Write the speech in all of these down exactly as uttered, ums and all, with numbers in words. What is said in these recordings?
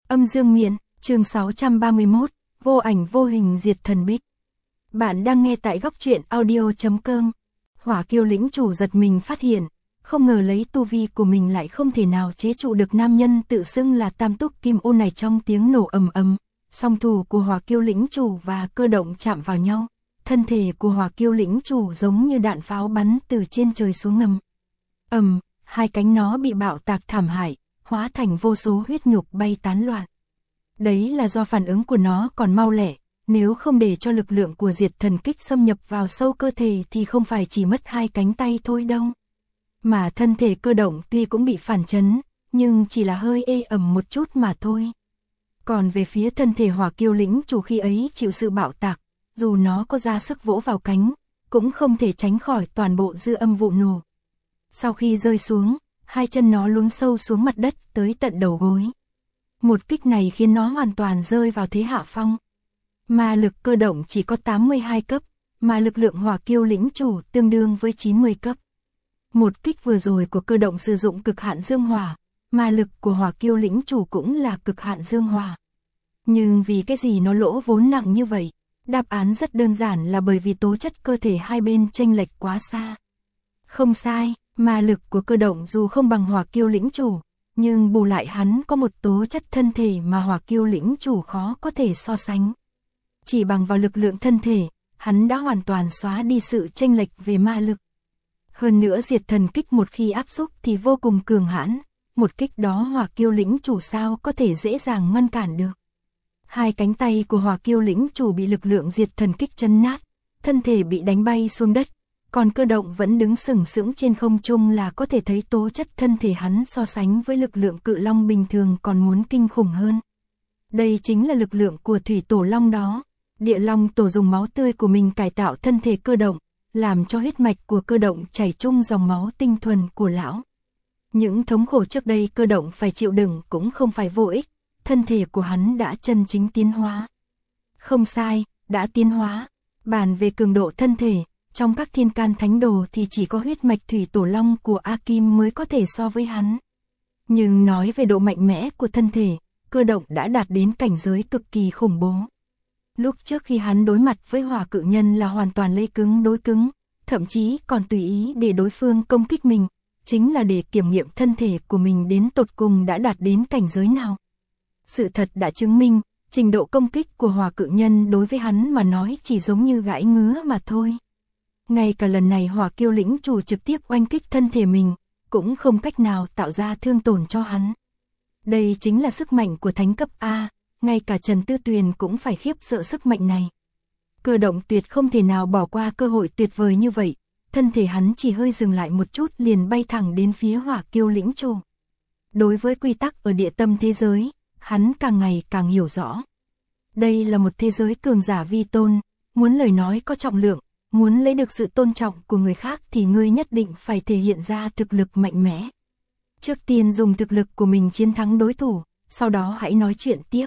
Âm dương miện, chương sáu trăm ba mươi mốt, vô ảnh vô hình diệt thần bích. Bạn đang nghe tại góc truyện audio chấm com. Hỏa kiêu lĩnh chủ giật mình phát hiện, không ngờ lấy tu vi của mình lại không thể nào chế trụ được nam nhân tự xưng là tam túc kim ô này. Trong tiếng nổ ầm ầm, song thủ của hỏa kiêu lĩnh chủ và cơ động chạm vào nhau. Thân thể của hỏa kiêu lĩnh chủ giống như đạn pháo bắn từ trên trời xuống ngầm. Ầm, hai cánh nó bị bạo tạc thảm hại, hóa thành vô số huyết nhục bay tán loạn. Đấy là do phản ứng của nó còn mau lẹ, nếu không để cho lực lượng của diệt thần kích xâm nhập vào sâu cơ thể thì không phải chỉ mất hai cánh tay thôi đâu. Mà thân thể cơ động tuy cũng bị phản chấn, nhưng chỉ là hơi ê ẩm một chút mà thôi. Còn về phía thân thể hỏa kiêu lĩnh chủ khi ấy chịu sự bạo tạc, dù nó có ra sức vỗ vào cánh, cũng không thể tránh khỏi toàn bộ dư âm vụ nổ. Sau khi rơi xuống, hai chân nó lún sâu xuống mặt đất tới tận đầu gối. Một kích này khiến nó hoàn toàn rơi vào thế hạ phong. Ma lực cơ động chỉ có tám mươi hai cấp, mà lực lượng hỏa kiêu lĩnh chủ tương đương với chín mươi cấp. Một kích vừa rồi của cơ động sử dụng cực hạn dương hỏa, ma lực của hỏa kiêu lĩnh chủ cũng là cực hạn dương hỏa. Nhưng vì cái gì nó lỗ vốn nặng như vậy? Đáp án rất đơn giản là bởi vì tố chất cơ thể hai bên chênh lệch quá xa. Không sai, ma lực của cơ động dù không bằng hỏa kiêu lĩnh chủ, nhưng bù lại hắn có một tố chất thân thể mà hỏa kiêu lĩnh chủ khó có thể so sánh. Chỉ bằng vào lực lượng thân thể, hắn đã hoàn toàn xóa đi sự chênh lệch về ma lực. Hơn nữa diệt thần kích một khi áp xúc thì vô cùng cường hãn, một kích đó hỏa kiêu lĩnh chủ sao có thể dễ dàng ngăn cản được. Hai cánh tay của hỏa kiêu lĩnh chủ bị lực lượng diệt thần kích chấn nát, thân thể bị đánh bay xuống đất, còn cơ động vẫn đứng sừng sững trên không trung là có thể thấy tố chất thân thể hắn so sánh với lực lượng cự long bình thường còn muốn kinh khủng hơn. Đây chính là lực lượng của thủy tổ long đó. Địa long tổ dùng máu tươi của mình cải tạo thân thể cơ động, làm cho huyết mạch của cơ động chảy chung dòng máu tinh thuần của lão. Những thống khổ trước đây cơ động phải chịu đựng cũng không phải vô ích, thân thể của hắn đã chân chính tiến hóa. Không sai, đã tiến hóa. Bàn về cường độ thân thể, trong các thiên can thánh đồ thì chỉ có huyết mạch thủy tổ long của A Kim mới có thể so với hắn. Nhưng nói về độ mạnh mẽ của thân thể, cơ động đã đạt đến cảnh giới cực kỳ khủng bố. Lúc trước khi hắn đối mặt với hỏa cự nhân là hoàn toàn lấy cứng đối cứng, thậm chí còn tùy ý để đối phương công kích mình, chính là để kiểm nghiệm thân thể của mình đến tột cùng đã đạt đến cảnh giới nào. Sự thật đã chứng minh, trình độ công kích của hỏa cự nhân đối với hắn mà nói chỉ giống như gãi ngứa mà thôi. Ngay cả lần này hỏa kiêu lĩnh chủ trực tiếp oanh kích thân thể mình, cũng không cách nào tạo ra thương tổn cho hắn. Đây chính là sức mạnh của thánh cấp A, ngay cả Trần Tư Tuyền cũng phải khiếp sợ sức mạnh này. Cơ động tuyệt không thể nào bỏ qua cơ hội tuyệt vời như vậy, thân thể hắn chỉ hơi dừng lại một chút liền bay thẳng đến phía hỏa kiêu lĩnh chủ. Đối với quy tắc ở địa tâm thế giới, hắn càng ngày càng hiểu rõ. Đây là một thế giới cường giả vi tôn, muốn lời nói có trọng lượng, muốn lấy được sự tôn trọng của người khác thì ngươi nhất định phải thể hiện ra thực lực mạnh mẽ. Trước tiên dùng thực lực của mình chiến thắng đối thủ, sau đó hãy nói chuyện tiếp.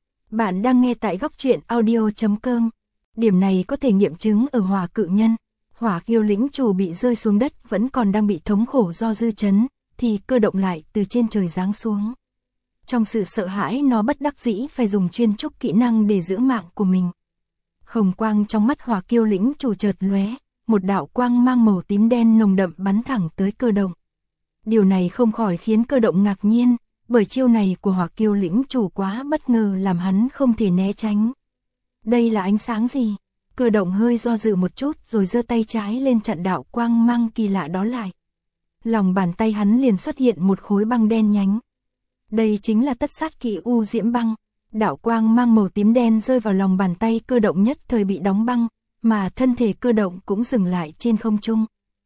Bạn đang nghe tại góc truyện audio chấm com. Điểm này có thể nghiệm chứng ở hỏa cự nhân. Hỏa kiêu lĩnh chủ bị rơi xuống đất vẫn còn đang bị thống khổ do dư chấn, thì cơ động lại từ trên trời giáng xuống. Trong sự sợ hãi nó bất đắc dĩ phải dùng chuyên trúc kỹ năng để giữ mạng của mình. Hồng quang trong mắt hỏa kiêu lĩnh chủ chợt lóe, một đạo quang mang màu tím đen nồng đậm bắn thẳng tới cơ động. Điều này không khỏi khiến cơ động ngạc nhiên, bởi chiêu này của hỏa kiêu lĩnh chủ quá bất ngờ làm hắn không thể né tránh. Đây là ánh sáng gì? Cơ động hơi do dự một chút rồi giơ tay trái lên chặn đạo quang mang kỳ lạ đó lại. Lòng bàn tay hắn liền xuất hiện một khối băng đen nhánh. Đây chính là tất sát kỹ U Diễm Băng. Đạo quang mang màu tím đen rơi vào lòng bàn tay cơ động nhất thời bị đóng băng, mà thân thể cơ động cũng dừng lại trên không trung.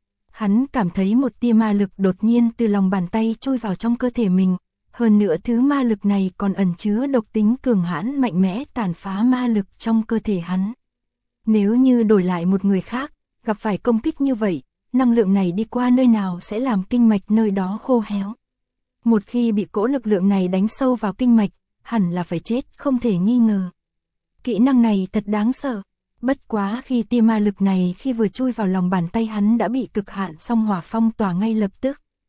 Hắn cảm thấy một tia ma lực đột nhiên từ lòng bàn tay chui vào trong cơ thể mình. Hơn nữa thứ ma lực này còn ẩn chứa độc tính cường hãn mạnh mẽ tàn phá ma lực trong cơ thể hắn. Nếu như đổi lại một người khác, gặp phải công kích như vậy, năng lượng này đi qua nơi nào sẽ làm kinh mạch nơi đó khô héo. Một khi bị cỗ lực lượng này đánh sâu vào kinh mạch, hẳn là phải chết không thể nghi ngờ. Kỹ năng này thật đáng sợ. Bất quá khi tia ma lực này khi vừa chui vào lòng bàn tay hắn đã bị cực hạn song hỏa phong tỏa ngay lập tức.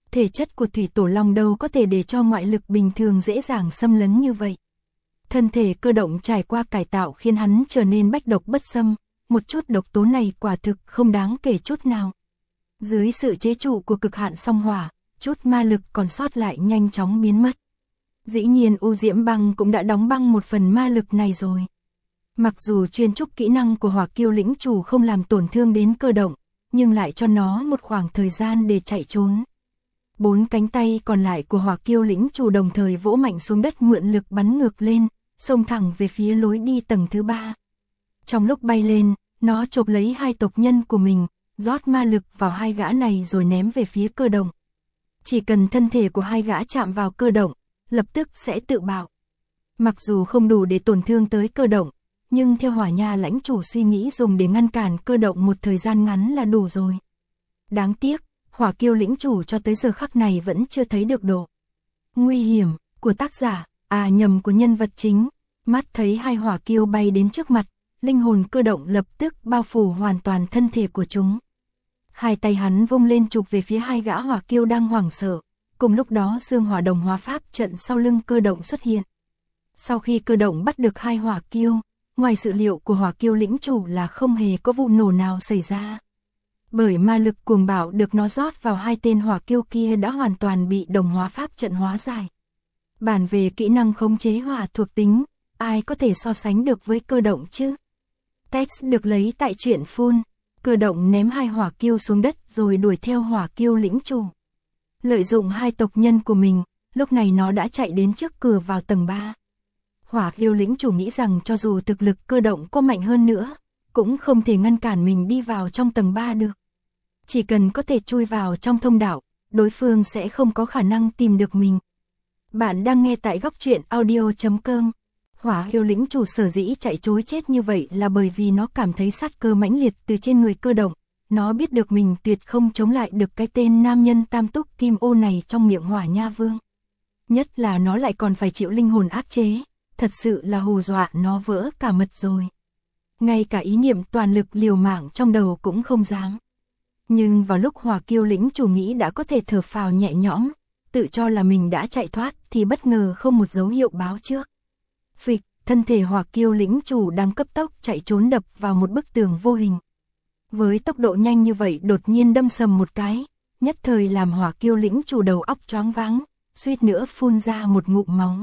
Thể chất của thủy tổ long đâu có thể để cho ngoại lực bình thường dễ dàng xâm lấn như vậy. Thân thể Cơ Động trải qua cải tạo khiến hắn trở nên bách độc bất xâm, một chút độc tố này quả thực không đáng kể chút nào. Dưới sự chế trụ của cực hạn song hỏa, chút ma lực còn sót lại nhanh chóng biến mất. Dĩ nhiên U Diễm Băng cũng đã đóng băng một phần ma lực này rồi. Mặc dù chuyên trúc kỹ năng của Hỏa Kiêu lĩnh chủ không làm tổn thương đến Cơ Động, nhưng lại cho nó một khoảng thời gian để chạy trốn. Bốn cánh tay còn lại của Hỏa Kiêu lĩnh chủ đồng thời vỗ mạnh xuống đất mượn lực bắn ngược lên, xông thẳng về phía lối đi tầng thứ ba. Trong lúc bay lên, nó chộp lấy hai tộc nhân của mình, rót ma lực vào hai gã này rồi ném về phía Cơ Động. Chỉ cần thân thể của hai gã chạm vào Cơ Động, lập tức sẽ tự bạo. Mặc dù không đủ để tổn thương tới Cơ Động, nhưng theo Hỏa Nha lãnh chủ suy nghĩ dùng để ngăn cản Cơ Động một thời gian ngắn là đủ rồi. Đáng tiếc, Hỏa Kiêu lĩnh chủ cho tới giờ khắc này vẫn chưa thấy được độ nguy hiểm của tác giả, à nhầm của nhân vật chính. Mắt thấy hai hỏa kiêu bay đến trước mặt, linh hồn Cơ Động lập tức bao phủ hoàn toàn thân thể của chúng. Hai tay hắn vung lên chụp về phía hai gã hỏa kiêu đang hoảng sợ, cùng lúc đó xương hỏa đồng hóa pháp trận sau lưng Cơ Động xuất hiện. Sau khi Cơ Động bắt được hai hỏa kiêu, ngoài sự liệu của Hỏa Kiêu lĩnh chủ là không hề có vụ nổ nào xảy ra. Bởi ma lực cuồng bạo được nó rót vào hai tên hỏa kiêu kia đã hoàn toàn bị đồng hóa pháp trận hóa giải. Bản về kỹ năng khống chế hỏa thuộc tính, ai có thể so sánh được với Cơ Động chứ? Text được lấy tại truyện full. Cơ Động ném hai hỏa kiêu xuống đất rồi đuổi theo Hỏa Kiêu lĩnh chủ. Lợi dụng hai tộc nhân của mình, lúc này nó đã chạy đến trước cửa vào tầng ba. Hỏa Kiêu lĩnh chủ nghĩ rằng cho dù thực lực Cơ Động có mạnh hơn nữa, cũng không thể ngăn cản mình đi vào trong tầng ba được. Chỉ cần có thể chui vào trong thông đạo, đối phương sẽ không có khả năng tìm được mình. Bạn đang nghe tại góc truyện audio chấm com. Hỏa Kiêu lĩnh chủ sở dĩ chạy trối chết như vậy là bởi vì nó cảm thấy sát cơ mãnh liệt từ trên người Cơ Động. Nó biết được mình tuyệt không chống lại được cái tên nam nhân tam túc kim ô này trong miệng Hỏa Nha Vương. Nhất là nó lại còn phải chịu linh hồn áp chế, thật sự là hù dọa nó vỡ cả mật rồi. Ngay cả ý niệm toàn lực liều mạng trong đầu cũng không dám. Nhưng vào lúc Hỏa Kiêu lĩnh chủ nghĩ đã có thể thở phào nhẹ nhõm, tự cho là mình đã chạy thoát thì bất ngờ không một dấu hiệu báo trước. Phịch, thân thể Hỏa Kiêu lĩnh chủ đang cấp tốc chạy trốn đập vào một bức tường vô hình. Với tốc độ nhanh như vậy đột nhiên đâm sầm một cái, nhất thời làm Hỏa Kiêu lĩnh chủ đầu óc choáng váng, suýt nữa phun ra một ngụm máu.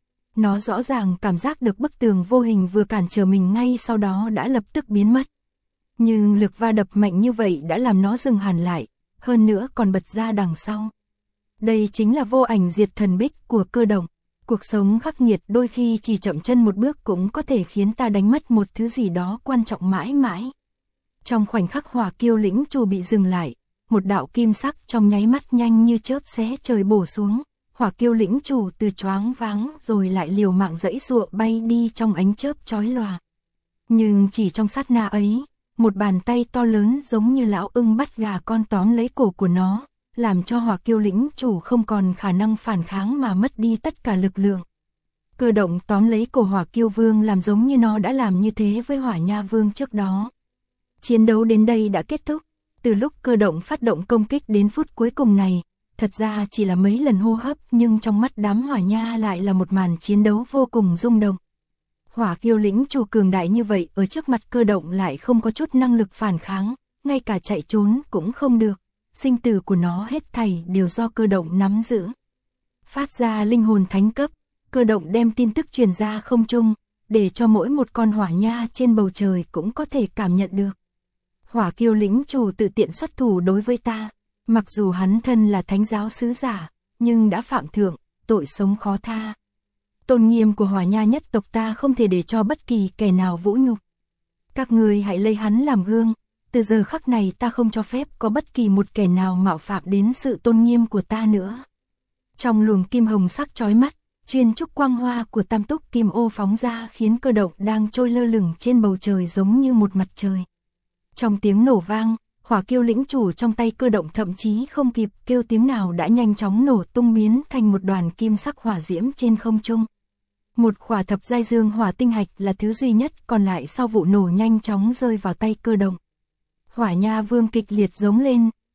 Nó rõ ràng cảm giác được bức tường vô hình vừa cản trở mình ngay sau đó đã lập tức biến mất. Nhưng lực va đập mạnh như vậy đã làm nó dừng hẳn lại, hơn nữa còn bật ra đằng sau. Đây chính là vô ảnh diệt thần bích của Cơ Động. Cuộc sống khắc nghiệt đôi khi chỉ chậm chân một bước cũng có thể khiến ta đánh mất một thứ gì đó quan trọng mãi mãi. Trong khoảnh khắc Hỏa Kiêu lĩnh chủ bị dừng lại, một đạo kim sắc trong nháy mắt nhanh như chớp xé trời bổ xuống. Hỏa Kiêu lĩnh chủ từ choáng váng rồi lại liều mạng giãy giụa bay đi trong ánh chớp chói lòa. Nhưng chỉ trong sát na ấy, một bàn tay to lớn giống như lão ưng bắt gà con tóm lấy cổ của nó, làm cho Hỏa Kiêu lĩnh chủ không còn khả năng phản kháng mà mất đi tất cả lực lượng. Cơ Động tóm lấy cổ Hỏa Kiêu Vương làm giống như nó đã làm như thế với Hỏa Nha Vương trước đó. Chiến đấu đến đây đã kết thúc. Từ lúc Cơ Động phát động công kích đến phút cuối cùng này, thật ra chỉ là mấy lần hô hấp nhưng trong mắt đám Hỏa Nha lại là một màn chiến đấu vô cùng rung động. Hỏa Kiêu lĩnh chủ cường đại như vậy ở trước mặt Cơ Động lại không có chút năng lực phản kháng, ngay cả chạy trốn cũng không được. Sinh tử của nó hết thảy đều do Cơ Động nắm giữ. Phát ra linh hồn thánh cấp, Cơ Động đem tin tức truyền ra không trung, để cho mỗi một con hỏa nha trên bầu trời cũng có thể cảm nhận được. Hỏa Kiêu lĩnh chủ tự tiện xuất thủ đối với ta, mặc dù hắn thân là thánh giáo sứ giả, nhưng đã phạm thượng, tội sống khó tha. Tôn nghiêm của hỏa nha nhất tộc ta không thể để cho bất kỳ kẻ nào vũ nhục. Các ngươi hãy lấy hắn làm gương. Từ giờ khắc này ta không cho phép có bất kỳ một kẻ nào mạo phạm đến sự tôn nghiêm của ta nữa. Trong luồng kim hồng sắc chói mắt, chuyên trúc quang hoa của tam túc kim ô phóng ra khiến Cơ Động đang trôi lơ lửng trên bầu trời giống như một mặt trời. Trong tiếng nổ vang, Hỏa Kiêu lĩnh chủ trong tay Cơ Động thậm chí không kịp kêu tiếng nào đã nhanh chóng nổ tung biến thành một đoàn kim sắc hỏa diễm trên không trung. Một khỏa thập giai dương hỏa tinh hạch là thứ duy nhất còn lại sau vụ nổ nhanh chóng rơi vào tay Cơ Động. Hỏa Nha Vương kịch liệt giống lên,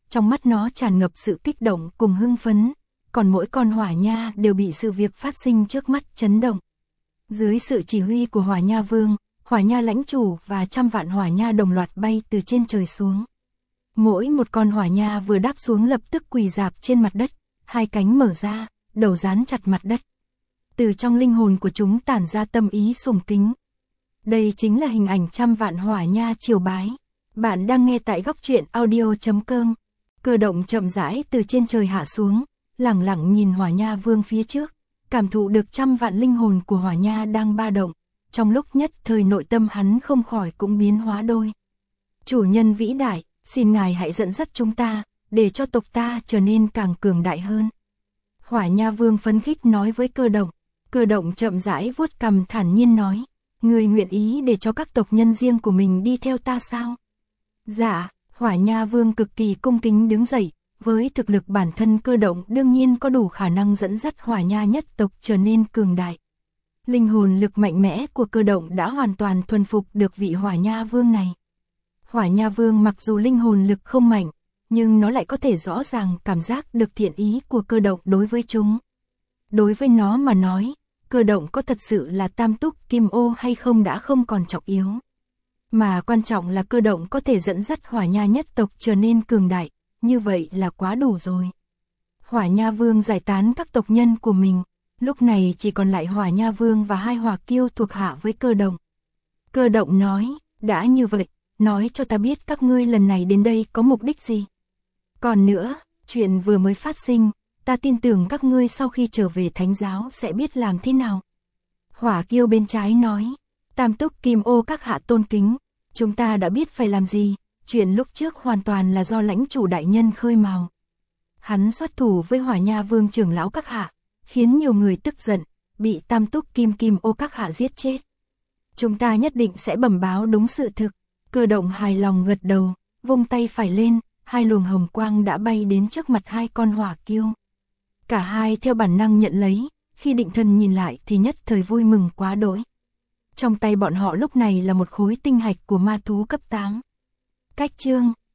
trong mắt nó tràn ngập sự kích động cùng hưng phấn, còn mỗi con hỏa nha đều bị sự việc phát sinh trước mắt chấn động. Dưới sự chỉ huy của hỏa nha vương, hỏa nha lãnh chủ và trăm vạn hỏa nha đồng loạt bay từ trên trời xuống. Mỗi một con hỏa nha vừa đáp xuống lập tức quỳ rạp trên mặt đất, hai cánh mở ra, đầu dán chặt mặt đất. Từ trong linh hồn của chúng tản ra tâm ý sùng kính. Đây chính là hình ảnh trăm vạn hỏa nha triều bái. Bạn đang nghe tại góc truyện audio chấm com. Cơ động chậm rãi từ trên trời hạ xuống, lẳng lặng nhìn hỏa nha vương phía trước, cảm thụ được trăm vạn linh hồn của hỏa nha đang ba động. Trong lúc nhất thời nội tâm hắn không khỏi cũng biến hóa đôi. Chủ nhân vĩ đại, xin ngài hãy dẫn dắt chúng ta, để cho tộc ta trở nên càng cường đại hơn. Hỏa nha vương phấn khích nói với cơ động. Cơ động chậm rãi vuốt cằm thản nhiên nói, người nguyện ý để cho các tộc nhân riêng của mình đi theo ta sao? Dạ, hỏa nha vương cực kỳ cung kính đứng dậy, với thực lực bản thân cơ động đương nhiên có đủ khả năng dẫn dắt hỏa nha nhất tộc trở nên cường đại. Linh hồn lực mạnh mẽ của cơ động đã hoàn toàn thuần phục được vị hỏa nha vương này. Hỏa nha vương mặc dù linh hồn lực không mạnh, nhưng nó lại có thể rõ ràng cảm giác được thiện ý của cơ động đối với chúng. Đối với nó mà nói, cơ động có thật sự là tam túc kim ô hay không đã không còn trọng yếu. Mà quan trọng là cơ động có thể dẫn dắt hỏa nha nhất tộc trở nên cường đại, như vậy là quá đủ rồi. Hỏa nha vương giải tán các tộc nhân của mình, lúc này chỉ còn lại hỏa nha vương và hai hỏa kiêu thuộc hạ với cơ động. Cơ động nói, đã như vậy, nói cho ta biết các ngươi lần này đến đây có mục đích gì. Còn nữa, chuyện vừa mới phát sinh, ta tin tưởng các ngươi sau khi trở về thánh giáo sẽ biết làm thế nào. Hỏa kiêu bên trái nói, tam túc kim ô các hạ tôn kính, chúng ta đã biết phải làm gì, chuyện lúc trước hoàn toàn là do lãnh chủ đại nhân khơi mào. Hắn xuất thủ với hỏa nha vương trưởng lão các hạ, khiến nhiều người tức giận, bị tam túc kim kim ô các hạ giết chết. Chúng ta nhất định sẽ bẩm báo đúng sự thực. Cơ động hài lòng gật đầu, vung tay phải lên, hai luồng hồng quang đã bay đến trước mặt hai con hỏa kiêu. Cả hai theo bản năng nhận lấy, khi định thần nhìn lại thì nhất thời vui mừng quá đỗi. Trong tay bọn họ lúc này là một khối tinh hạch của ma thú cấp tám. Cách chương